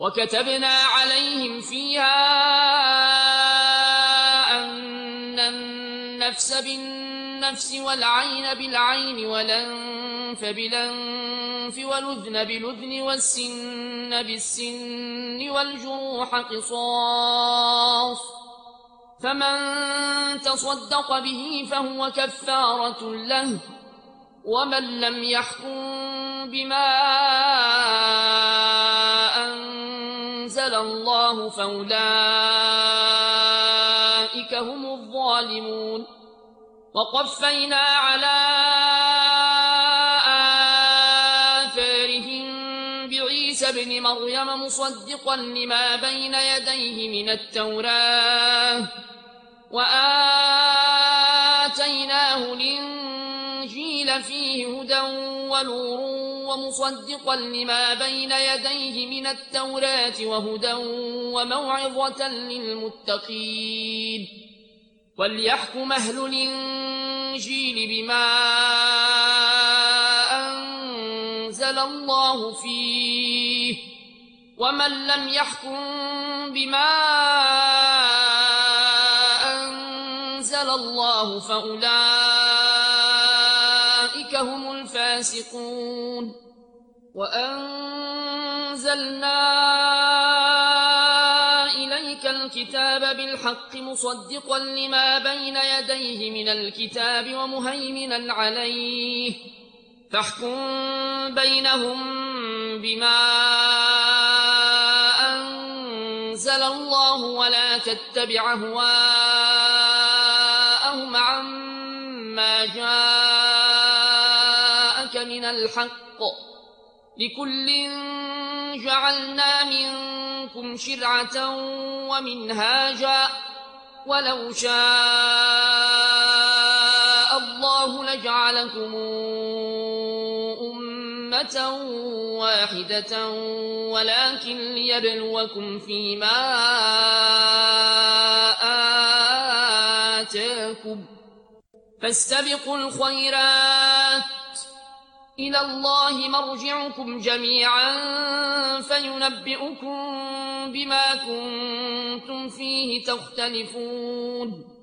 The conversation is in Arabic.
وكتبنا عليهم فيها أن النفس بالنفس والعين بالعين والأنف بالأنف والأذن بالأذن والسن بالسن والجروح قصاص، فمن تصدق به فهو كفارة له، ومن لم يحكم بما أنزل الله فأولئك هم الظالمون. وقفينا على آثارهم بعيسى ابن مريم مصدقا لما بين يديه من التوراة، وآتيناه الإنجيل فيه هدى ونور ومصدقا لما بين يديه من التوراة وهدى وموعظة للمتقين. وليحكم أهل الإنجيل بما أنزل الله فيه، ومن لم يحكم بما أنزل الله فأولئك هم الفاسقون. وأنزلنا إليك الكتاب بالحق مصدقا لما بين يديه من الكتاب ومهيمنا عليه، فاحكم بينهم بما أنزل الله ولا تتبع أهواءهم عما جاءك من الحق، لكل جعلنا منكم شرعة ومنهاجا، ولو شاء الله لجعلكم أمة واحدة ولكن ليبلوكم فيما آتاكم، فاستبقوا الخيرات، إلى الله مرجعكم جميعا فينبئكم بما كنتم فيه تختلفون.